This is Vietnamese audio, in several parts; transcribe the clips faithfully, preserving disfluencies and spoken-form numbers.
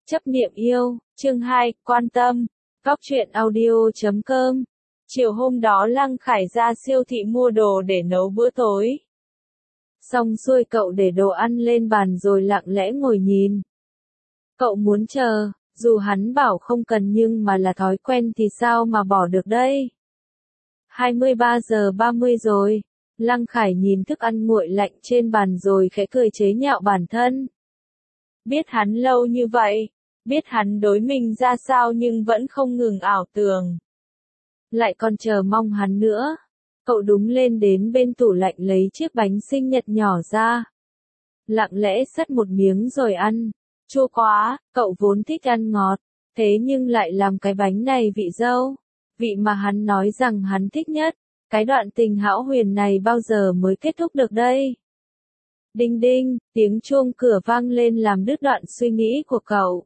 Chấp niệm yêu, chương hai, quan tâm, góc truyện audio chấm com. Chiều hôm đó Lăng Khải ra siêu thị mua đồ để nấu bữa tối. Xong xuôi cậu để đồ ăn lên bàn rồi lặng lẽ ngồi nhìn. Cậu muốn chờ, dù hắn bảo không cần nhưng mà là thói quen thì sao mà bỏ được đây. hai mươi ba giờ ba mươi rồi, Lăng Khải nhìn thức ăn nguội lạnh trên bàn rồi khẽ cười chế nhạo bản thân. Biết hắn lâu như vậy, biết hắn đối mình ra sao nhưng vẫn không ngừng ảo tưởng. Lại còn chờ mong hắn nữa. Cậu đúng lên đến bên tủ lạnh lấy chiếc bánh sinh nhật nhỏ ra. Lặng lẽ xắt một miếng rồi ăn. Chua quá, cậu vốn thích ăn ngọt. Thế nhưng lại làm cái bánh này vị dâu. Vị mà hắn nói rằng hắn thích nhất. Cái đoạn tình hão huyền này bao giờ mới kết thúc được đây? Đinh đinh, tiếng chuông cửa vang lên làm đứt đoạn suy nghĩ của cậu.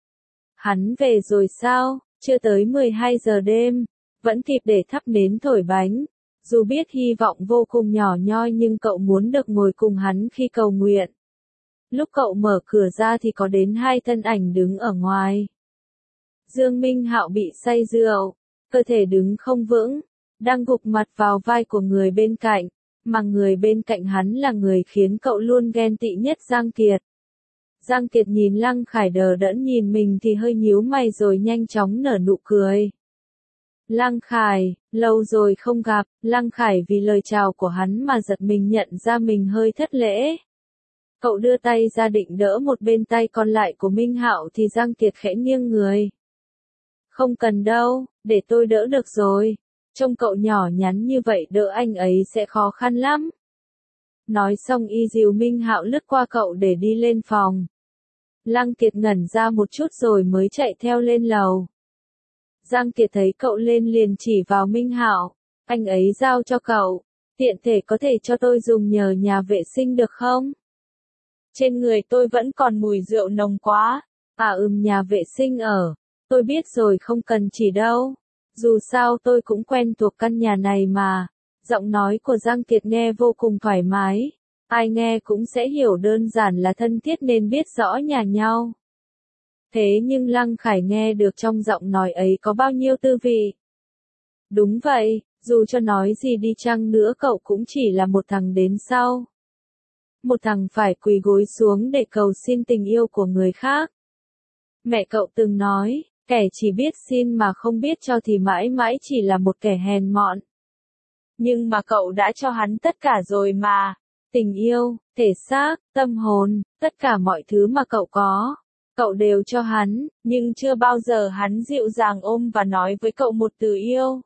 Hắn về rồi sao? Chưa tới mười hai giờ đêm. Vẫn kịp để thắp nến thổi bánh. Dù biết hy vọng vô cùng nhỏ nhoi nhưng cậu muốn được ngồi cùng hắn khi cầu nguyện. Lúc cậu mở cửa ra thì có đến hai thân ảnh đứng ở ngoài. Dương Minh Hạo bị say rượu, cơ thể đứng không vững, đang gục mặt vào vai của người bên cạnh, mà người bên cạnh hắn là người khiến cậu luôn ghen tị nhất, Giang Kiệt. Giang Kiệt nhìn Lăng Khải đờ đẫn nhìn mình thì hơi nhíu mày rồi nhanh chóng nở nụ cười. Lăng Khải, lâu rồi không gặp. Lăng Khải vì lời chào của hắn mà giật mình nhận ra mình hơi thất lễ. Cậu đưa tay ra định đỡ một bên tay còn lại của Minh Hạo thì Giang Kiệt khẽ nghiêng người. Không cần đâu, để tôi đỡ được rồi. Trông cậu nhỏ nhắn như vậy đỡ anh ấy sẽ khó khăn lắm. Nói xong y dìu Minh Hạo lướt qua cậu để đi lên phòng. Lăng Kiệt ngẩn ra một chút rồi mới chạy theo lên lầu. Giang Kiệt thấy cậu lên liền chỉ vào Minh Hạo, anh ấy giao cho cậu, tiện thể có thể cho tôi dùng nhờ nhà vệ sinh được không? Trên người tôi vẫn còn mùi rượu nồng quá. À ừm nhà vệ sinh ở, tôi biết rồi không cần chỉ đâu, dù sao tôi cũng quen thuộc căn nhà này mà. Giọng nói của Giang Kiệt nghe vô cùng thoải mái, ai nghe cũng sẽ hiểu đơn giản là thân thiết nên biết rõ nhà nhau. Thế nhưng Lăng Khải nghe được trong giọng nói ấy có bao nhiêu tư vị. Đúng vậy, dù cho nói gì đi chăng nữa cậu cũng chỉ là một thằng đến sau. Một thằng phải quỳ gối xuống để cầu xin tình yêu của người khác. Mẹ cậu từng nói, kẻ chỉ biết xin mà không biết cho thì mãi mãi chỉ là một kẻ hèn mọn. Nhưng mà cậu đã cho hắn tất cả rồi mà. Tình yêu, thể xác, tâm hồn, tất cả mọi thứ mà cậu có. Cậu đều cho hắn, nhưng chưa bao giờ hắn dịu dàng ôm và nói với cậu một từ yêu.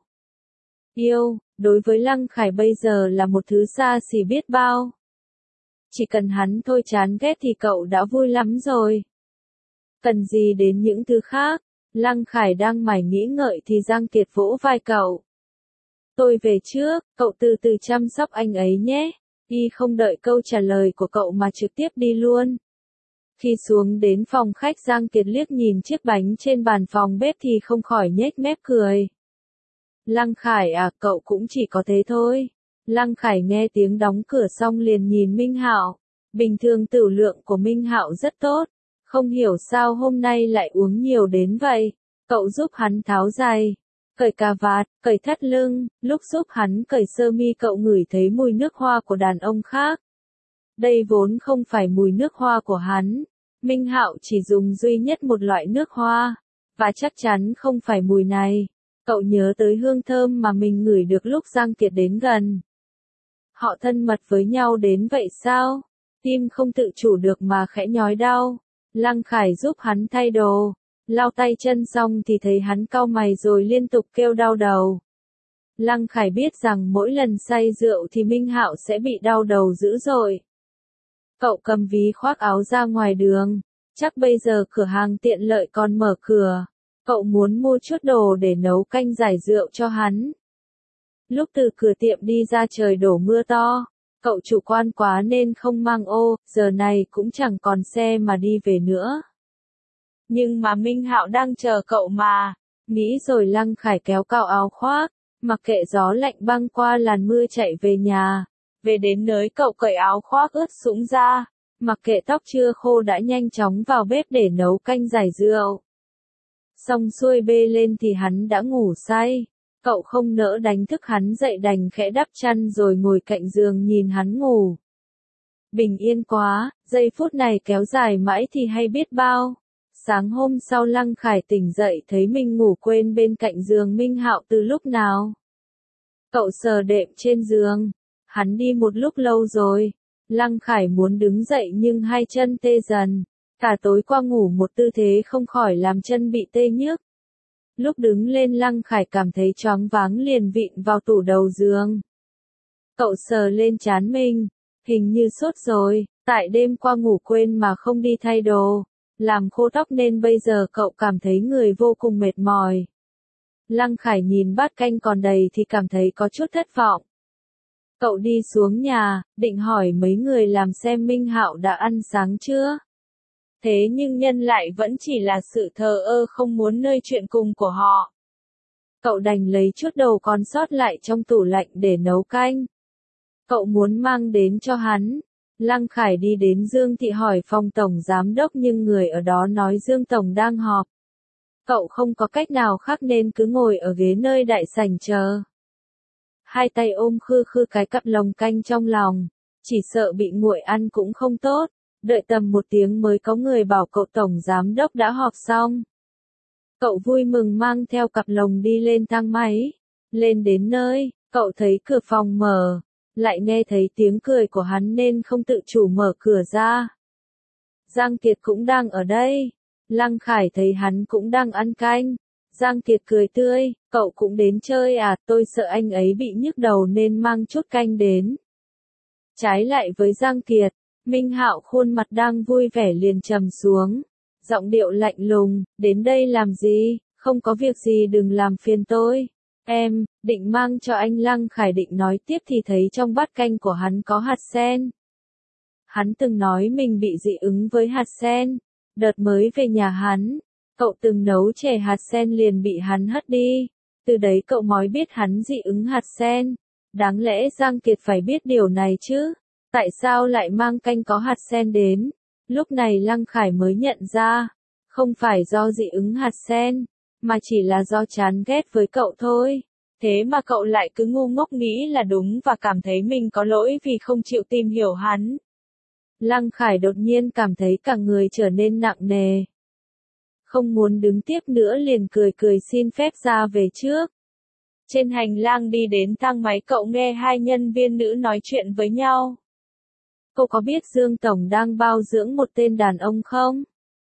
Yêu, đối với Lăng Khải bây giờ là một thứ xa xỉ biết bao. Chỉ cần hắn thôi chán ghét thì cậu đã vui lắm rồi. Cần gì đến những thứ khác? Lăng Khải đang mải nghĩ ngợi thì Giang Kiệt vỗ vai cậu. Tôi về trước, cậu từ từ chăm sóc anh ấy nhé. Y không đợi câu trả lời của cậu mà trực tiếp đi luôn. Khi xuống đến phòng khách Giang Kiệt liếc nhìn chiếc bánh trên bàn phòng bếp thì không khỏi nhếch mép cười. Lăng Khải à, cậu cũng chỉ có thế thôi. Lăng Khải nghe tiếng đóng cửa xong liền nhìn Minh Hạo. Bình thường tửu lượng của Minh Hạo rất tốt. Không hiểu sao hôm nay lại uống nhiều đến vậy. Cậu giúp hắn tháo giày, cởi cà vạt, cởi thắt lưng. Lúc giúp hắn cởi sơ mi cậu ngửi thấy mùi nước hoa của đàn ông khác. Đây vốn không phải mùi nước hoa của hắn. Minh Hạo chỉ dùng duy nhất một loại nước hoa. Và chắc chắn không phải mùi này. Cậu nhớ tới hương thơm mà mình ngửi được lúc Giang Kiệt đến gần. Họ thân mật với nhau đến vậy sao? Tim không tự chủ được mà khẽ nhói đau. Lăng Khải giúp hắn thay đồ. Lau tay chân xong thì thấy hắn cau mày rồi liên tục kêu đau đầu. Lăng Khải biết rằng mỗi lần say rượu thì Minh Hạo sẽ bị đau đầu dữ dội. Cậu cầm ví khoác áo ra ngoài đường. Chắc bây giờ cửa hàng tiện lợi còn mở cửa. Cậu muốn mua chút đồ để nấu canh giải rượu cho hắn. Lúc từ cửa tiệm đi ra trời đổ mưa to. Cậu chủ quan quá nên không mang ô, giờ này cũng chẳng còn xe mà đi về nữa. Nhưng mà Minh Hạo đang chờ cậu mà. Nghĩ rồi Lăng Khải kéo cao áo khoác, mặc kệ gió lạnh băng qua làn mưa chạy về nhà. Về đến nơi cậu cởi áo khoác ướt sũng ra, Mặc kệ tóc chưa khô đã nhanh chóng vào bếp để nấu canh giải rượu. Xong xuôi bê lên thì hắn đã ngủ say. Cậu không nỡ đánh thức hắn dậy đành khẽ đắp chăn rồi ngồi cạnh giường nhìn hắn ngủ. Bình yên quá, giây phút này kéo dài mãi thì hay biết bao. Sáng hôm sau Lăng Khải tỉnh dậy thấy mình ngủ quên bên cạnh giường Minh Hạo từ lúc nào. Cậu sờ đệm trên giường. Hắn đi một lúc lâu rồi. Lăng Khải muốn đứng dậy nhưng hai chân tê dần. Cả tối qua ngủ một tư thế không khỏi làm chân bị tê nhức. Lúc đứng lên Lăng Khải cảm thấy choáng váng liền vịn vào tủ đầu giường. Cậu sờ lên trán mình. Hình như sốt rồi, tại đêm qua ngủ quên mà không đi thay đồ. Làm khô tóc nên bây giờ cậu cảm thấy người vô cùng mệt mỏi. Lăng Khải nhìn bát canh còn đầy thì cảm thấy có chút thất vọng. Cậu đi xuống nhà, định hỏi mấy người làm xem Minh Hạo đã ăn sáng chưa. Thế nhưng nhân lại vẫn chỉ là sự thờ ơ không muốn nơi chuyện cùng của họ. Cậu đành lấy chút đầu còn sót lại trong tủ lạnh để nấu canh. Cậu muốn mang đến cho hắn. Lăng Khải đi đến Dương Thị hỏi phòng tổng giám đốc nhưng người ở đó nói Dương tổng đang họp. Cậu không có cách nào khác nên cứ ngồi ở ghế nơi đại sảnh chờ. Hai tay ôm khư khư cái cặp lồng canh trong lòng. Chỉ sợ bị nguội ăn cũng không tốt. Đợi tầm một tiếng mới có người bảo cậu tổng giám đốc đã họp xong. Cậu vui mừng mang theo cặp lồng đi lên thang máy. Lên đến nơi, cậu thấy cửa phòng mở. Lại nghe thấy tiếng cười của hắn nên không tự chủ mở cửa ra. Giang Kiệt cũng đang ở đây. Lăng Khải thấy hắn cũng đang ăn canh. Giang Kiệt cười tươi, cậu cũng đến chơi à, tôi sợ anh ấy bị nhức đầu nên mang chút canh đến. Trái lại với Giang Kiệt, Minh Hạo khuôn mặt đang vui vẻ liền trầm xuống. Giọng điệu lạnh lùng, đến đây làm gì, không có việc gì đừng làm phiền tôi. Em, định mang cho anh. Lăng Khải định nói tiếp thì thấy trong bát canh của hắn có hạt sen. Hắn từng nói mình bị dị ứng với hạt sen. Đợt mới về nhà hắn, cậu từng nấu chè hạt sen liền bị hắn hất đi. Từ đấy cậu mới biết hắn dị ứng hạt sen. Đáng lẽ Giang Kiệt phải biết điều này chứ. Tại sao lại mang canh có hạt sen đến? Lúc này Lăng Khải mới nhận ra. Không phải do dị ứng hạt sen. Mà chỉ là do chán ghét với cậu thôi. Thế mà cậu lại cứ ngu ngốc nghĩ là đúng và cảm thấy mình có lỗi vì không chịu tìm hiểu hắn. Lăng Khải đột nhiên cảm thấy cả người trở nên nặng nề. Không muốn đứng tiếp nữa liền cười cười xin phép ra về trước. Trên hành lang đi đến thang máy cậu nghe hai nhân viên nữ nói chuyện với nhau. Cô có biết Dương Tổng đang bao dưỡng một tên đàn ông không?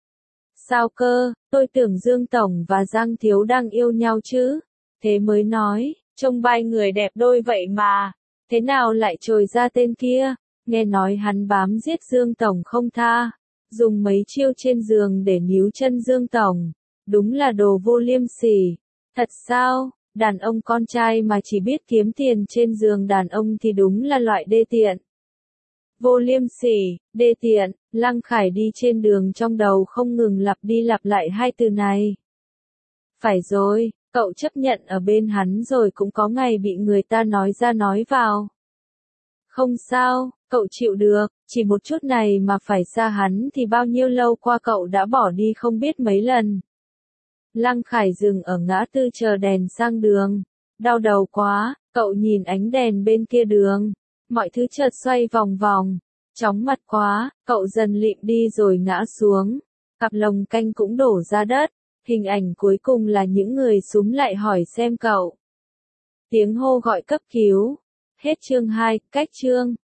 Sao cơ, tôi tưởng Dương Tổng và Giang Thiếu đang yêu nhau chứ. Thế mới nói, trông hai người đẹp đôi vậy mà. Thế nào lại trồi ra tên kia? Nghe nói hắn bám giết Dương Tổng không tha. Dùng mấy chiêu trên giường để níu chân Dương Tổng. Đúng là đồ vô liêm sỉ. Thật sao, đàn ông con trai mà chỉ biết kiếm tiền trên giường đàn ông thì đúng là loại đê tiện. Vô liêm sỉ, đê tiện, Lăng Khải đi trên đường trong đầu không ngừng lặp đi lặp lại hai từ này. Phải rồi, cậu chấp nhận ở bên hắn rồi cũng có ngày bị người ta nói ra nói vào. Không sao, cậu chịu được, chỉ một chút này mà phải xa hắn thì bao nhiêu lâu qua cậu đã bỏ đi không biết mấy lần. Lăng Khải dừng ở ngã tư chờ đèn sang đường. Đau đầu quá, cậu nhìn ánh đèn bên kia đường. Mọi thứ chợt xoay vòng vòng. Chóng mặt quá, cậu dần lịm đi rồi ngã xuống. Cặp lồng canh cũng đổ ra đất. Hình ảnh cuối cùng là những người súm lại hỏi xem cậu. Tiếng hô gọi cấp cứu. Hết chương hai, cách chương.